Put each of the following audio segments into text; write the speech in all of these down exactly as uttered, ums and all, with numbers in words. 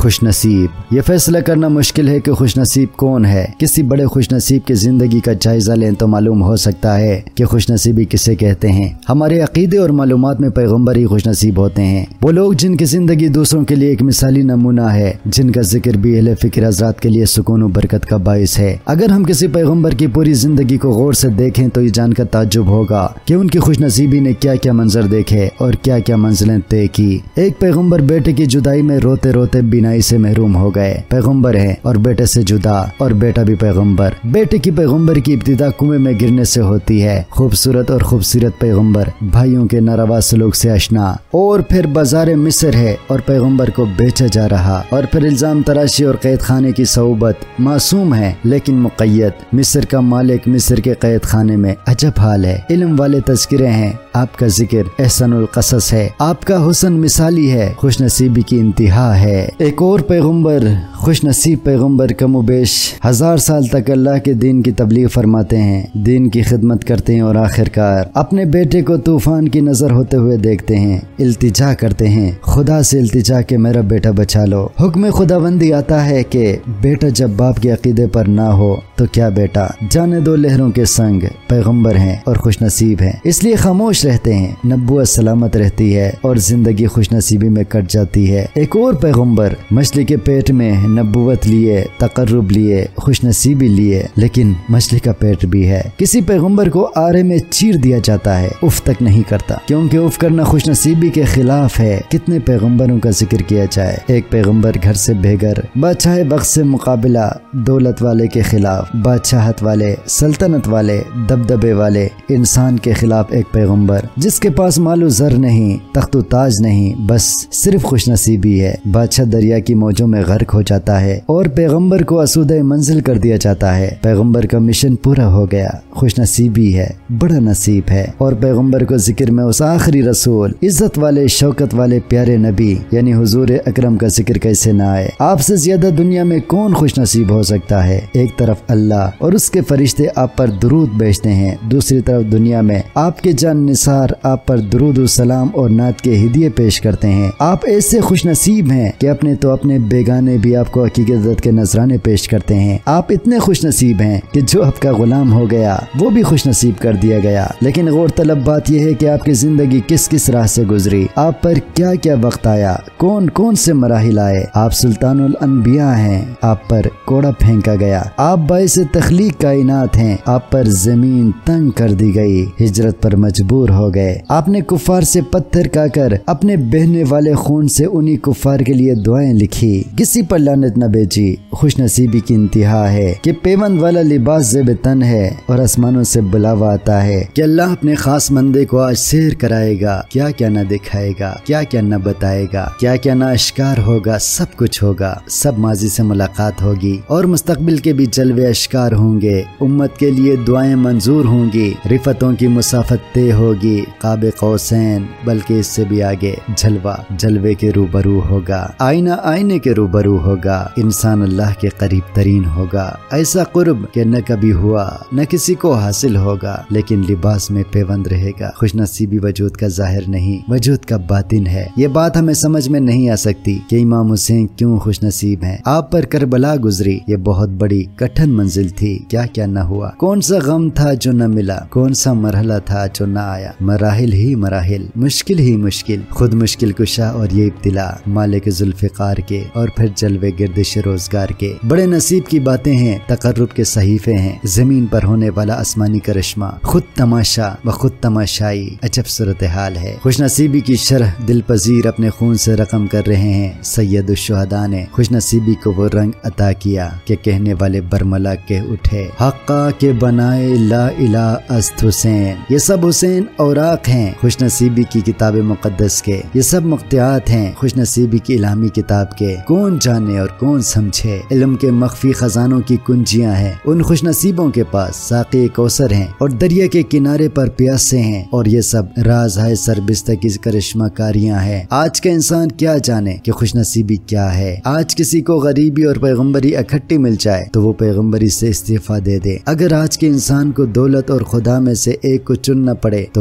خوش نصیب۔ یہ فیصلہ کرنا مشکل ہے کہ خوش نصیب کون ہے۔ کسی بڑے خوش نصیب کی زندگی کا جائزہ لیں تو معلوم ہو سکتا ہے کہ خوش نصیبی کسے کہتے ہیں۔ ہمارے عقیدے اور معلومات میں پیغمبر ہی خوش نصیب ہوتے ہیں، وہ لوگ جن کی زندگی دوسروں کے لیے ایک مثالی نمونہ ہے، جن کا ذکر بھی اہل فکر حضرات کے لیے سکون و برکت کا باعث ہے۔ اگر ہم کسی پیغمبر کی پوری زندگی کو غور سے دیکھیں تو یہ جان کر تعجب ہوگا کہ ان کی خوش نصیبی نے کیا کیا منظر دیکھے اور کیا کیا منزلیں طے کی۔ ایک پیغمبر بیٹے کی جدائی میں روتے روتے بینائی سے محروم ہو گئے، پیغمبر ہیں اور بیٹے سے جدا، اور بیٹا بھی پیغمبر۔ بیٹے کی پیغمبر کی ابتدا کنویں میں گرنے سے ہوتی ہے۔ خوبصورت اور خوبصورت پیغمبر، بھائیوں کے ناروا سلوک سے آشنا، اور پھر بازار مصر ہے اور پیغمبر کو بیچا جا رہا، اور پھر الزام تراشی اور قید خانے کی صحبت۔ معصوم ہے لیکن مقید، مصر کا مالک مصر کے قید خانے میں، عجب حال ہے۔ علم والے تذکرے ہیں، آپ کا ذکر احسن القصص ہے، آپ کا حسن مثالی ہے، خوش نصیبی کی انتہا ہے۔ ایک اور پیغمبر، خوش نصیب پیغمبر، کم و بیش ہزار سال تک اللہ کے دین کی تبلیغ فرماتے ہیں، دین کی خدمت کرتے ہیں، اور آخر کار اپنے بیٹے کو طوفان کی نظر ہوتے ہوئے دیکھتے ہیں، التجا کرتے ہیں، خدا سے التجا کہ میرا بیٹا بچا لو۔ حکم خداوندی آتا ہے کہ بیٹا جب باپ کے عقیدے پر نہ ہو تو کیا بیٹا، جانے دو لہروں کے سنگ۔ پیغمبر ہیں اور خوش نصیب ہیں، اس لیے خاموش رہتے ہیں، نبوت سلامت رہتی ہے اور زندگی خوش نصیبی میں کٹ جاتی ہے۔ ایک اور پیغمبر مچھلی کے پیٹ میں نبوت لیے، تقرب لیے، خوش نصیبی لیے، لیکن مچھلی کا پیٹ بھی ہے۔ کسی پیغمبر کو آرے میں چیر دیا جاتا ہے، اف تک نہیں کرتا، کیونکہ اف کرنا خوش نصیبی کے خلاف ہے۔ کتنے پیغمبروں کا ذکر کیا جائے، ایک پیغمبر گھر سے بے گھر، بادشاہ وقت سے مقابلہ، دولت والے کے خلاف، بادشاہت والے، سلطنت والے، دبدبے والے انسان کے خلاف ایک پیغمبر، جس کے پاس مال و زر نہیں، تخت و تاج نہیں، بس صرف خوش نصیبی ہے۔ بادشاہ دریا کی موجوں میں غرق ہو جاتا ہے اور پیغمبر کو اسودہ منزل کر دیا جاتا ہے۔ پیغمبر کا مشن پورا ہو گیا، خوش نصیبی ہے، بڑا نصیب ہے۔ اور پیغمبر کو ذکر میں اس آخری رسول، عزت والے، شوکت والے پیارے نبی یعنی حضور اکرم کا ذکر کیسے نہ آئے۔ آپ سے زیادہ دنیا میں کون خوش نصیب ہو سکتا ہے؟ ایک طرف اللہ اور اس کے فرشتے آپ پر درود بھیجتے ہیں، دوسری طرف دنیا میں آپ کے جان نثار آپ پر درود و سلام اور نعت کے ہدیے پیش کرتے ہیں۔ آپ ایسے خوش نصیب ہیں کہ اپنے تو اپنے بیگانے بھی آپ کو عقیدت کے نذرانے پیش کرتے ہیں۔ آپ اتنے خوش نصیب ہیں کہ جو آپ کا غلام ہو گیا وہ بھی خوش نصیب کر دیا گیا۔ لیکن غور طلب بات یہ ہے کہ آپ کی زندگی کس کس راہ سے گزری، آپ پر کیا کیا وقت آیا، کون کون سے مراحل آئے۔ آپ سلطان الانبیاء ہیں، آپ پر کوڑا پھینکا گیا، آپ باعث تخلیق کائنات ہیں، آپ پر زمین تنگ کر دی گئی، ہجرت پر مجبور ہو گئے۔ آپ نے کفار سے پتھر کھا کر اپنے بہنے والے خون سے انہی کفار کے لیے دعائیں لکھی، کسی پر لعنت نہ بیچی۔ خوش نصیبی کی انتہا ہے کہ پیوند والا لباس زیب تن ہے اور آسمانوں سے بلاوا آتا ہے کہ اللہ اپنے خاص بندے کو آج سیر کرائے گا، کیا کیا نہ دکھائے گا، کیا کیا نہ بتائے گا، کیا کیا نہ اشکار ہوگا، سب کچھ ہوگا۔ سب ماضی سے ملاقات ہوگی اور مستقبل کے بھی جلوے اشکار ہوں گے، امت کے لیے دعائیں منظور ہوں گی، رفتوں کی مسافت طے ہوگی، قاب قوسین بلکہ اس سے بھی آگے جلوہ جلوے کے روبرو ہوگا، آئینہ آئینے کے روبرو ہوگا، انسان اللہ کے قریب ترین ہوگا، ایسا قرب کہ نہ کبھی ہوا نہ کسی کو حاصل ہوگا، لیکن لباس میں پیوند رہے گا۔ خوش نصیبی وجود کا ظاہر نہیں، وجود کا باطن ہے۔ یہ بات ہمیں سمجھ میں نہیں آ سکتی کہ امام حسین کیوں خوش نصیب ہیں۔ آپ پر کربلا گزری، یہ بہت بڑی کٹھن منزل تھی، کیا کیا نہ ہوا، کون سا غم تھا جو نہ ملا، کون سا مرحلہ تھا جو نہ آیا، مراحل ہی مراحل، مشکل ہی مشکل، خود مشکل کشا اور یہ ابتلا، مالک ذوالفقار کے اور پھر جلوے گردش روزگار کے۔ بڑے نصیب کی باتیں ہیں، تقرب کے صحیفے ہیں، زمین پر ہونے والا آسمانی کرشمہ، خود تماشا و خود تماشائی، عجب صورتحال ہے۔ خوش نصیبی کی شرح دل پذیر اپنے خون سے رقم کر رہے ہیں سید الشہداء نے۔ خوش نصیبی کو وہ رنگ عطا کیا کہ کہنے والے برملا کہہ اٹھے، حقا کے بنائے لا الہ است حسین۔ یہ سب حسین اوراق ہیں خوش نصیبی کی کتاب مقدس کے، یہ سب مقطعات ہیں خوش نصیبی کی الہامی کتاب کے۔ کون جانے اور کون سمجھے، علم کے مخفی خزانوں کی کنجیاں ہیں ان خوش نصیبوں کے پاس، ساقی کوثر ہیں اور دریا کے کنارے پر پیاسے ہیں، اور یہ سب راز ہے سربستہ کی کرشمہ کاریاں ہیں۔ آج کا انسان کیا جانے کہ خوش نصیبی کیا ہے۔ آج کسی کو غریبی اور پیغمبری اکٹھی مل جائے تو وہ پیغمبری سے استعفیٰ دے دے۔ اگر آج کے انسان کو دولت اور خدا میں سے ایک کو چننا پڑے تو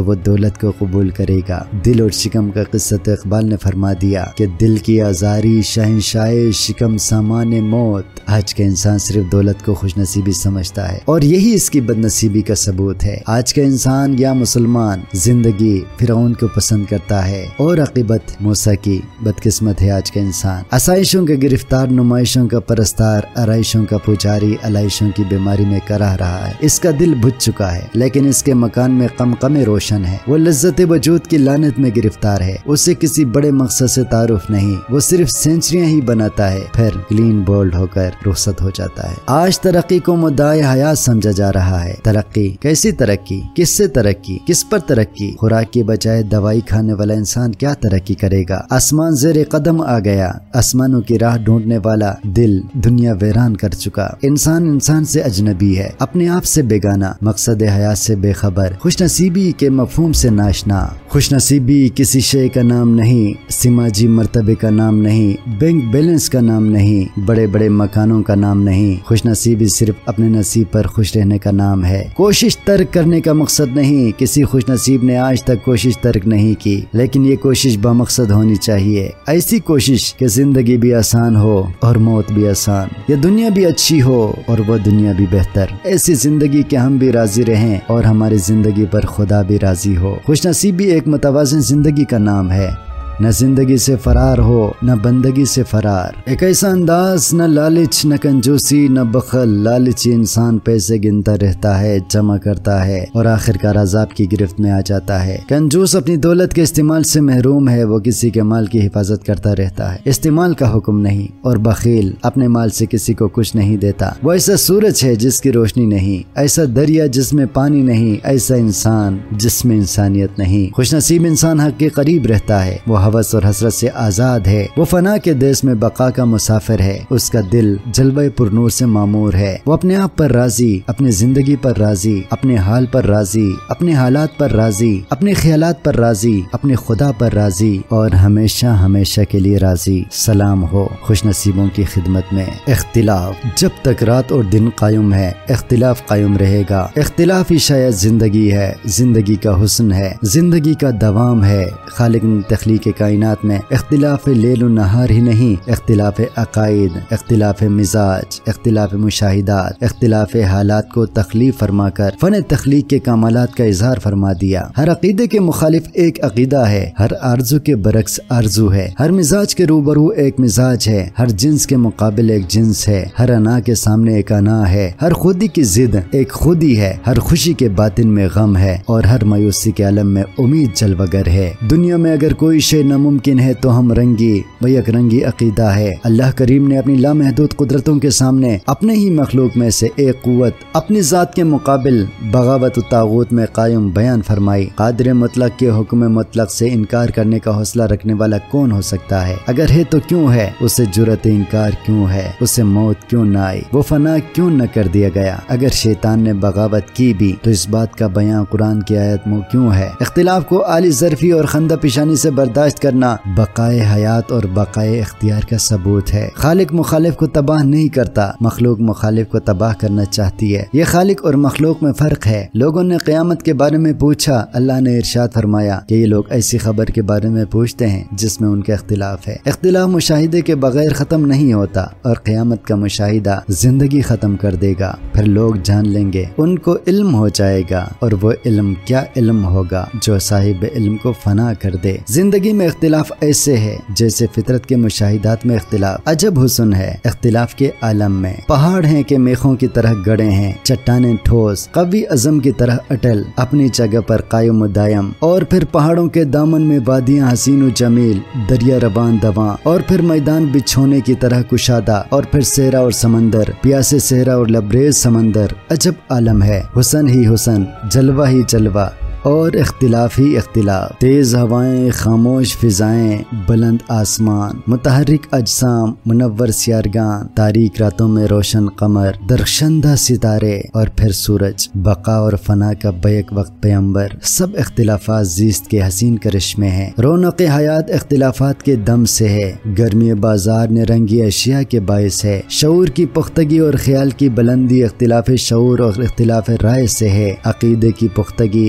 تو وہ دولت کو قبول کرے گا۔ دل اور شکم کا قصہ تو اقبال نے فرما دیا کہ دل کی آزاری شہنشاہ شکم سامان موت۔ آج کا انسان صرف دولت کو خوش نصیبی سمجھتا ہے اور یہی اس کی بد نصیبی کا ثبوت ہے۔ آج کا انسان یا مسلمان زندگی فرعون کو پسند کرتا ہے اور عاقبت موسیٰ کی۔ بدقسمت ہے آج کا انسان، آسائشوں کا گرفتار، نمائشوں کا پرستار، آرائشوں کا پجاری، علائشوں کی بیماری میں کراہ رہا ہے۔ اس کا دل بجھ چکا ہے لیکن اس کے مکان میں قمقمے روشن ہے۔ وہ لذت وجود کی لعنت میں گرفتار ہے، اسے کسی بڑے مقصد سے تعارف نہیں، وہ صرف سینچریاں ہی بناتا ہے پھر کلین بولڈ ہو کر رخصت ہو جاتا ہے۔ آج ترقی کو مدعا حیات سمجھا جا رہا ہے۔ ترقی کیسی ترقی؟ کس سے ترقی؟ کس پر ترقی؟ خوراک کی بجائے دوائی کھانے والا انسان کیا ترقی کرے گا؟ آسمان زیر قدم آ گیا، آسمانوں کی راہ ڈھونڈنے والا دل دنیا ویران کر چکا۔ انسان انسان سے اجنبی ہے، اپنے آپ سے بیگانہ، مقصد حیات سے بے خبر، خوش نصیبی کے مفہوم سے ناشنا۔ خوش نصیبی کسی شے کا نام نہیں، سماجی مرتبے کا نام نہیں، بینک بیلنس کا نام نہیں، بڑے بڑے مکانوں کا نام نہیں۔ خوش نصیبی صرف اپنے نصیب پر خوش رہنے کا نام ہے، کوشش ترک کرنے کا مقصد نہیں۔ کسی خوش نصیب نے آج تک کوشش ترک نہیں کی، لیکن یہ کوشش بامقصد ہونی چاہیے، ایسی کوشش کہ زندگی بھی آسان ہو اور موت بھی آسان، یہ دنیا بھی اچھی ہو اور وہ دنیا بھی بہتر، ایسی زندگی کہ ہم بھی راضی رہیں اور ہماری زندگی پر خدا بھی راضی ہو۔ خوش نصیبی ایک متوازن زندگی کا نام ہے، نہ زندگی سے فرار ہو نہ بندگی سے فرار، ایک ایسا انداز، نہ لالچ نہ کنجوسی نہ بخل۔ لالچی انسان پیسے گنتا رہتا ہے، جمع کرتا ہے اور آخر کار عذاب کی گرفت میں آ جاتا ہے۔ کنجوس اپنی دولت کے استعمال سے محروم ہے، وہ کسی کے مال کی حفاظت کرتا رہتا ہے، استعمال کا حکم نہیں، اور بخیل اپنے مال سے کسی کو کچھ نہیں دیتا، وہ ایسا سورج ہے جس کی روشنی نہیں، ایسا دریا جس میں پانی نہیں، ایسا انسان جس میں انسانیت نہیں۔ خوش نصیب انسان حق کے قریب رہتا ہے، وہ ہوس اور حسرت سے آزاد ہے، وہ فنا کے دیس میں بقا کا مسافر ہے، اس کا دل جلوہ پرنور سے معمور ہے، وہ اپنے آپ پر راضی، اپنے زندگی پر راضی، اپنے حال پر راضی، اپنے حالات پر راضی، اپنے خیالات پر راضی، اپنے خدا پر راضی اور ہمیشہ ہمیشہ کے لیے راضی۔ سلام ہو خوش نصیبوں کی خدمت میں۔ اختلاف جب تک رات اور دن قائم ہے، اختلاف قائم رہے گا۔ اختلاف ہی شاید زندگی ہے، زندگی کا حسن ہے، زندگی کا دوام ہے۔ خالق نے تخلیق کائنات میں اختلاف لیل و نہار ہی نہیں، اختلاف عقائد، اختلاف مزاج، اختلاف مشاہدات، اختلاف حالات کو تخلیق فرما کر فن تخلیق کے کمالات کا اظہار فرما دیا۔ ہر عقیدے کے مخالف ایک عقیدہ ہے، ہر آرزو کے برعکس آرزو ہے، ہر مزاج کے روبرو ایک مزاج ہے، ہر جنس کے مقابل ایک جنس ہے، ہر انا کے سامنے ایک انا ہے، ہر خودی کی ضد ایک خودی ہے، ہر خوشی کے باطن میں غم ہے اور ہر مایوسی کے عالم میں امید جلوگر ہے۔ دنیا میں اگر کوئی شے ناممکن ہے تو ہم رنگی و یک رنگی عقیدہ ہے۔ اللہ کریم نے اپنی لامحدود قدرتوں کے سامنے اپنے ہی مخلوق میں سے ایک قوت اپنی ذات کے مقابل بغاوت و طاغوت میں قائم بیان فرمائی۔ قادر مطلق کے حکم مطلق سے انکار کرنے کا حوصلہ رکھنے والا کون ہو سکتا ہے؟ اگر ہے تو کیوں ہے؟ اسے جرأت انکار کیوں ہے؟ اسے موت کیوں نہ آئی؟ وہ فنا کیوں نہ کر دیا گیا؟ اگر شیطان نے بغاوت کی بھی تو اس بات کا بیان قرآن کی آیت میں کیوں ہے؟ اختلاف کو عالی ظرفی اور خندہ پیشانی سے برداشت کرنا بقائے حیات اور بقائے اختیار کا ثبوت ہے۔ خالق مخالف کو تباہ نہیں کرتا، مخلوق مخالف کو تباہ کرنا چاہتی ہے۔ یہ خالق اور مخلوق میں فرق ہے۔ لوگوں نے قیامت کے بارے میں پوچھا، اللہ نے ارشاد فرمایا کہ یہ لوگ ایسی خبر کے بارے میں پوچھتے ہیں جس میں ان کا اختلاف ہے۔ اختلاف مشاہدے کے بغیر ختم نہیں ہوتا اور قیامت کا مشاہدہ زندگی ختم کر دے گا، پھر لوگ جان لیں گے، ان کو علم ہو جائے گا، اور وہ علم کیا علم ہوگا جو صاحب علم کو فنا کر دے۔ زندگی میں اختلاف ایسے ہے جیسے فطرت کے مشاہدات میں اختلاف۔ عجب حسن ہے اختلاف کے عالم میں۔ پہاڑ ہیں کہ میخوں کی طرح گڑے ہیں، چٹانیں ٹھوس، قوی عزم کی طرح اٹل، اپنی جگہ پر قائم و دائم، اور پھر پہاڑوں کے دامن میں وادیاں حسین و جمیل، دریا روان دواں، اور پھر میدان بچھونے کی طرح کشادہ، اور پھر صحرا اور سمندر، پیاسے صحرا اور لبریز سمندر۔ عجب عالم ہے، حسن ہی حسن، جلوہ ہی جلوہ، اور اختلاف ہی اختلاف۔ تیز ہوائیں، خاموش فضائیں، بلند آسمان، متحرک اجسام، منور سیارگان، تاریک راتوں میں روشن قمر، درخشندہ ستارے، اور پھر سورج، بقا اور فنا کا بیک وقت پیمبر، سب اختلافات زیست کے حسین کرشمے ہیں۔ رونق حیات اختلافات کے دم سے ہے، گرمی بازار نے رنگی اشیاء کے باعث ہے، شعور کی پختگی اور خیال کی بلندی اختلاف شعور اور اختلاف رائے سے ہے، عقیدے کی پختگی اختلاف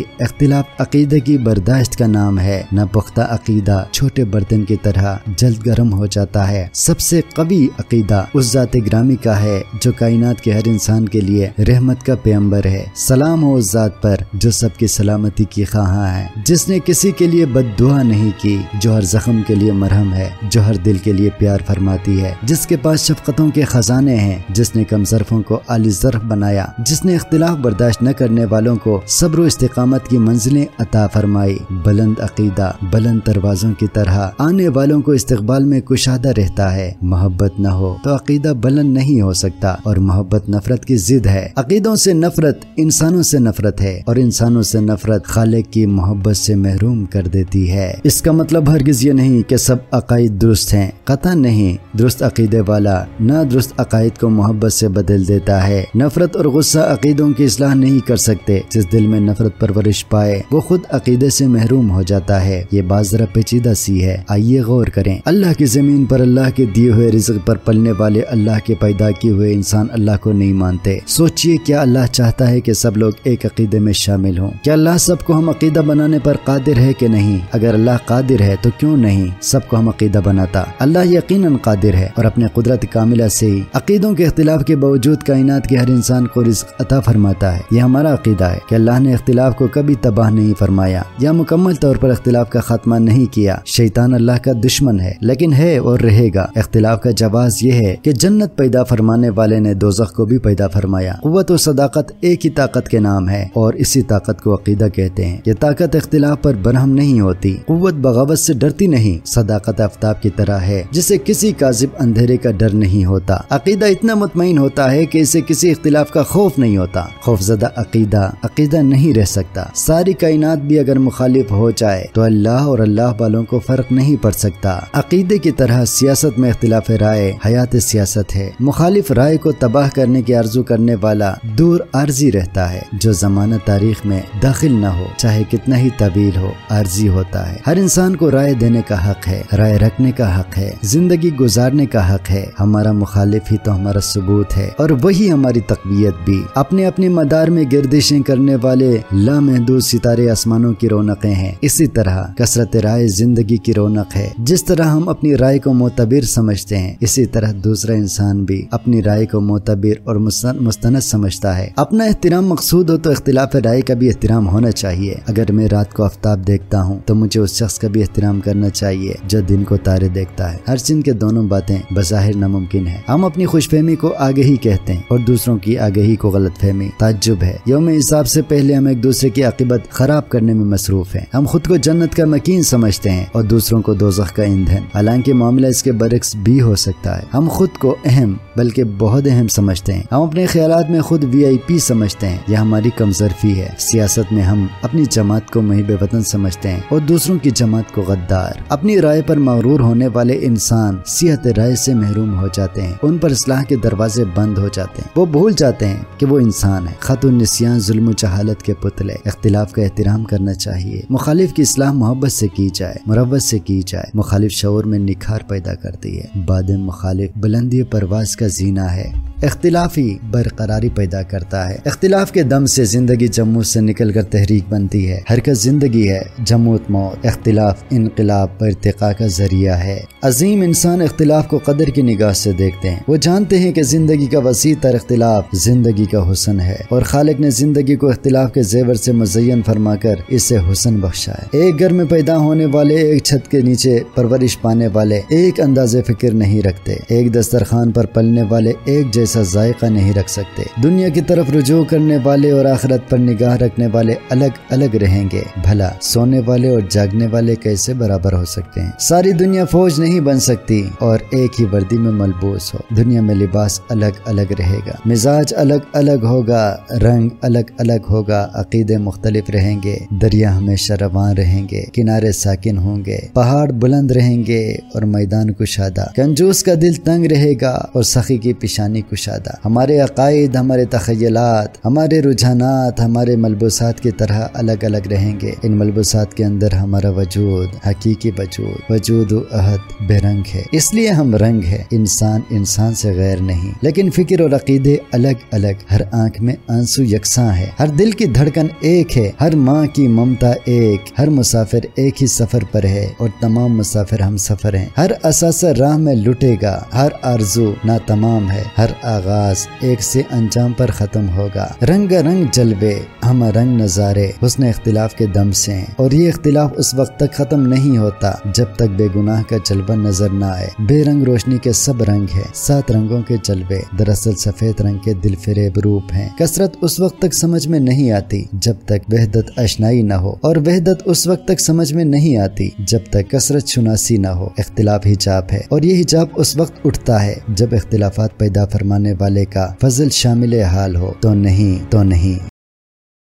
اختلاف عقیدے کی برداشت کا نام ہے، نہ پختہ عقیدہ چھوٹے برتن کی طرح جلد گرم ہو جاتا ہے۔ سب سے قوی عقیدہ اس ذات گرامی کا ہے جو کائنات کے ہر انسان کے لیے رحمت کا پیغمبر ہے۔ سلام ہو اس ذات پر جو سب کی سلامتی کی خواہاں ہے، جس نے کسی کے لیے بد دعا نہیں کی، جو ہر زخم کے لیے مرہم ہے، جو ہر دل کے لیے پیار فرماتی ہے، جس کے پاس شفقتوں کے خزانے ہیں، جس نے کم ظرفوں کو عالی ظرف بنایا، جس نے اختلاف برداشت نہ کرنے والوں کو صبر و استقامت کی منزلیں عطا فرمائی۔ بلند عقیدہ بلند دروازوں کی طرح آنے والوں کو استقبال میں کشادہ رہتا ہے۔ محبت نہ ہو تو عقیدہ بلند نہیں ہو سکتا، اور محبت نفرت کی ضد ہے۔ عقیدوں سے نفرت انسانوں سے نفرت ہے، اور انسانوں سے نفرت خالق کی محبت سے محروم کر دیتی ہے۔ اس کا مطلب ہرگز یہ نہیں کہ سب عقائد درست ہیں، قطعا نہیں۔ درست عقیدے والا نہ درست عقائد کو محبت سے بدل دیتا ہے۔ نفرت اور غصہ عقیدوں کی اصلاح نہیں کر سکتے۔ جس دل میں نفرت پرورش پائے وہ خود عقیدے سے محروم ہو جاتا ہے۔ یہ بات ذرا پیچیدہ سی ہے، آئیے غور کریں۔ اللہ کی زمین پر اللہ کے دیے ہوئے رزق پر پلنے والے اللہ کے پیدا کیے ہوئے انسان اللہ کو نہیں مانتے۔ سوچئے کیا اللہ چاہتا ہے کہ سب لوگ ایک عقیدے میں شامل ہوں؟ کیا اللہ سب کو ہم عقیدہ بنانے پر قادر ہے کہ نہیں؟ اگر اللہ قادر ہے تو کیوں نہیں سب کو ہم عقیدہ بناتا؟ اللہ یقیناً قادر ہے، اور اپنے قدرت کاملہ سے ہی عقیدوں کے اختلاف کے باوجود کائنات کے ہر انسان کو رزق عطا فرماتا ہے۔ یہ ہمارا عقیدہ ہے کہ اللہ نے اختلاف کو کبھی تباہ نہیں فرمایا یا مکمل طور پر اختلاف کا خاتمہ نہیں کیا۔ شیطان اللہ کا دشمن ہے، لیکن ہے اور رہے گا۔ اختلاف کا جواز یہ ہے کہ جنت پیدا فرمانے والے نے دوزخ کو بھی پیدا فرمایا۔ قوت و صداقت ایک ہی طاقت کے نام ہے، اور اسی طاقت کو عقیدہ کہتے ہیں۔ یہ طاقت اختلاف پر برہم نہیں ہوتی، قوت بغاوت سے ڈرتی نہیں۔ صداقت آفتاب کی طرح ہے جسے کسی کاذب اندھیرے کا ڈر نہیں ہوتا۔ عقیدہ اتنا مطمئن ہوتا ہے کہ اسے کسی اختلاف کا خوف نہیں ہوتا۔ خوف زدہ عقیدہ عقیدہ نہیں رہ سکتا۔ ساری کائنات بھی اگر مخالف ہو جائے تو اللہ اور اللہ والوں کو فرق نہیں پڑ سکتا۔ عقیدے کی طرح سیاست میں اختلاف رائے حیات سیاست ہے۔ مخالف رائے کو تباہ کرنے کی آرزو کرنے والا دور عارضی رہتا ہے، جو زمانہ تاریخ میں داخل نہ ہو چاہے کتنا ہی طویل ہو، عارضی ہوتا ہے۔ ہر انسان کو رائے دینے کا حق ہے، رائے رکھنے کا حق ہے، زندگی گزارنے کا حق ہے۔ ہمارا مخالف ہی تو ہمارا ثبوت ہے، اور وہی ہماری تقویت بھی۔ اپنے اپنے مدار میں گردشیں کرنے والے لامحدود ستارے آسمانوں کی رونقیں ہیں، اسی طرح کثرت رائے زندگی کی رونق ہے۔ جس طرح ہم اپنی رائے کو معتبر سمجھتے ہیں، اسی طرح دوسرا انسان بھی اپنی رائے کو معتبر اور مستند سمجھتا ہے۔ اپنا احترام مقصود ہو تو اختلاف رائے کا بھی احترام ہونا چاہیے۔ اگر میں رات کو آفتاب دیکھتا ہوں تو مجھے اس شخص کا بھی احترام کرنا چاہیے جو دن کو تارے دیکھتا ہے۔ ہر چن کے دونوں باتیں بظاہر ناممکن ہیں۔ ہم اپنی خوش فہمی کو آگہی کہتے ہیں اور دوسروں کی آگہی کو غلط فہمی۔ تعجب ہے، یوم حساب سے پہلے ہم ایک دوسرے کی عاقبت خراب کرنے میں مصروف ہیں۔ ہم خود کو جنت کا مکین سمجھتے ہیں اور دوسروں کو دوزخ کا ایندھن، حالانکہ معاملہ اس کے برعکس بھی ہو سکتا ہے۔ ہم خود کو اہم بلکہ بہت اہم سمجھتے ہیں۔ ہم اپنے خیالات میں خود وی آئی پی سمجھتے ہیں، یہ ہماری کمزرفی ہے۔ سیاست میں ہم اپنی جماعت کو محب وطن سمجھتے ہیں اور دوسروں کی جماعت کو غدار۔ اپنی رائے پر مغرور ہونے والے انسان صحت رائے سے محروم ہو جاتے ہیں، ان پر اصلاح کے دروازے بند ہو جاتے ہیں۔ وہ بھول جاتے ہیں کہ وہ انسان ہے۔ خط و نسیان ظلم و جہالت کے پتلے۔ اختلاف کا احترام کرنا چاہیے۔ مخالف کی اصلاح محبت سے کی جائے، مروت سے کی جائے۔ مخالف شعور میں نکھار پیدا کرتی ہے۔ باد مخالف بلندی پرواز کا زینہ ہے۔ اختلافی برقراری پیدا کرتا ہے۔ اختلاف کے دم سے زندگی جمود سے نکل کر تحریک بنتی ہے۔ حرکت زندگی ہے، جمود موت۔ اختلاف انقلاب پر ارتقاء کا ذریعہ ہے۔ عظیم انسان اختلاف کو قدر کی نگاہ سے دیکھتے ہیں۔ وہ جانتے ہیں کہ زندگی کا وسیع تر اختلاف زندگی کا حسن ہے، اور خالق نے زندگی کو اختلاف کے زیور سے مزین فرما کر اسے حسن بخشا ہے۔ ایک گھر میں پیدا ہونے والے ایک چھت کے نیچے پرورش پانے والے ایک انداز فکر نہیں رکھتے۔ ایک دسترخوان پر پلنے والے ایک جیسا ذائقہ نہیں رکھ سکتے۔ دنیا کی طرف رجوع کرنے والے اور آخرت پر نگاہ رکھنے والے الگ الگ رہیں گے۔ بھلا سونے والے اور جاگنے والے کیسے برابر ہو سکتے ہیں؟ ساری دنیا فوج نہیں بن سکتی اور ایک ہی وردی میں ملبوس ہو۔ دنیا میں لباس الگ الگ رہے گا، مزاج الگ الگ ہوگا، رنگ الگ الگ ہوگا، عقیدے مختلف رہیں گے، دریا ہمیشہ رواں رہیں گے، کنارے ساکن ہوں گے، پہاڑ بلند رہیں گے اور میدان کشادہ۔ کنجوس کا دل تنگ رہے گا اور سخی کی پیشانی کشادہ کشادہ۔ ہمارے عقائد، ہمارے تخیلات، ہمارے رجحانات ہمارے ملبوسات کی طرح الگ الگ رہیں گے۔ ان ملبوسات کے اندر ہمارا وجود، حقیقی وجود، وجود و عہد بے رنگ ہے، اس لیے ہم رنگ ہے۔ انسان انسان سے غیر نہیں، لیکن فکر اور عقیدے الگ الگ۔ ہر آنکھ میں آنسو یکساں ہے، ہر دل کی دھڑکن ایک ہے، ہر ماں کی ممتا ایک، ہر مسافر ایک ہی سفر پر ہے اور تمام مسافر ہم سفر ہیں۔ ہر اثاثہ راہ میں لٹے گا، ہر آرزو ناتمام ہے، ہر آغاز ایک سے انجام پر ختم ہوگا۔ رنگ رنگ جلوے، ہم رنگ نظارے حسن اختلاف کے دم سے ہیں، اور یہ اختلاف اس وقت تک ختم نہیں ہوتا جب تک بے گناہ کا جلوہ نظر نہ آئے۔ بے رنگ روشنی کے سب رنگ ہے، سات رنگوں کے جلوے دراصل سفید رنگ کے دل فریب روپ ہیں۔ کثرت اس وقت تک سمجھ میں نہیں آتی جب تک وحدت اشنائی نہ ہو، اور وحدت اس وقت تک سمجھ میں نہیں آتی جب تک کثرت شناسی نہ ہو۔ اختلاف حجاب ہے، اور یہ حجاب اس وقت اٹھتا ہے جب اختلافات پیدا فرمانے والے کا فضل شامل حال ہو، تو نہیں تو نہیں۔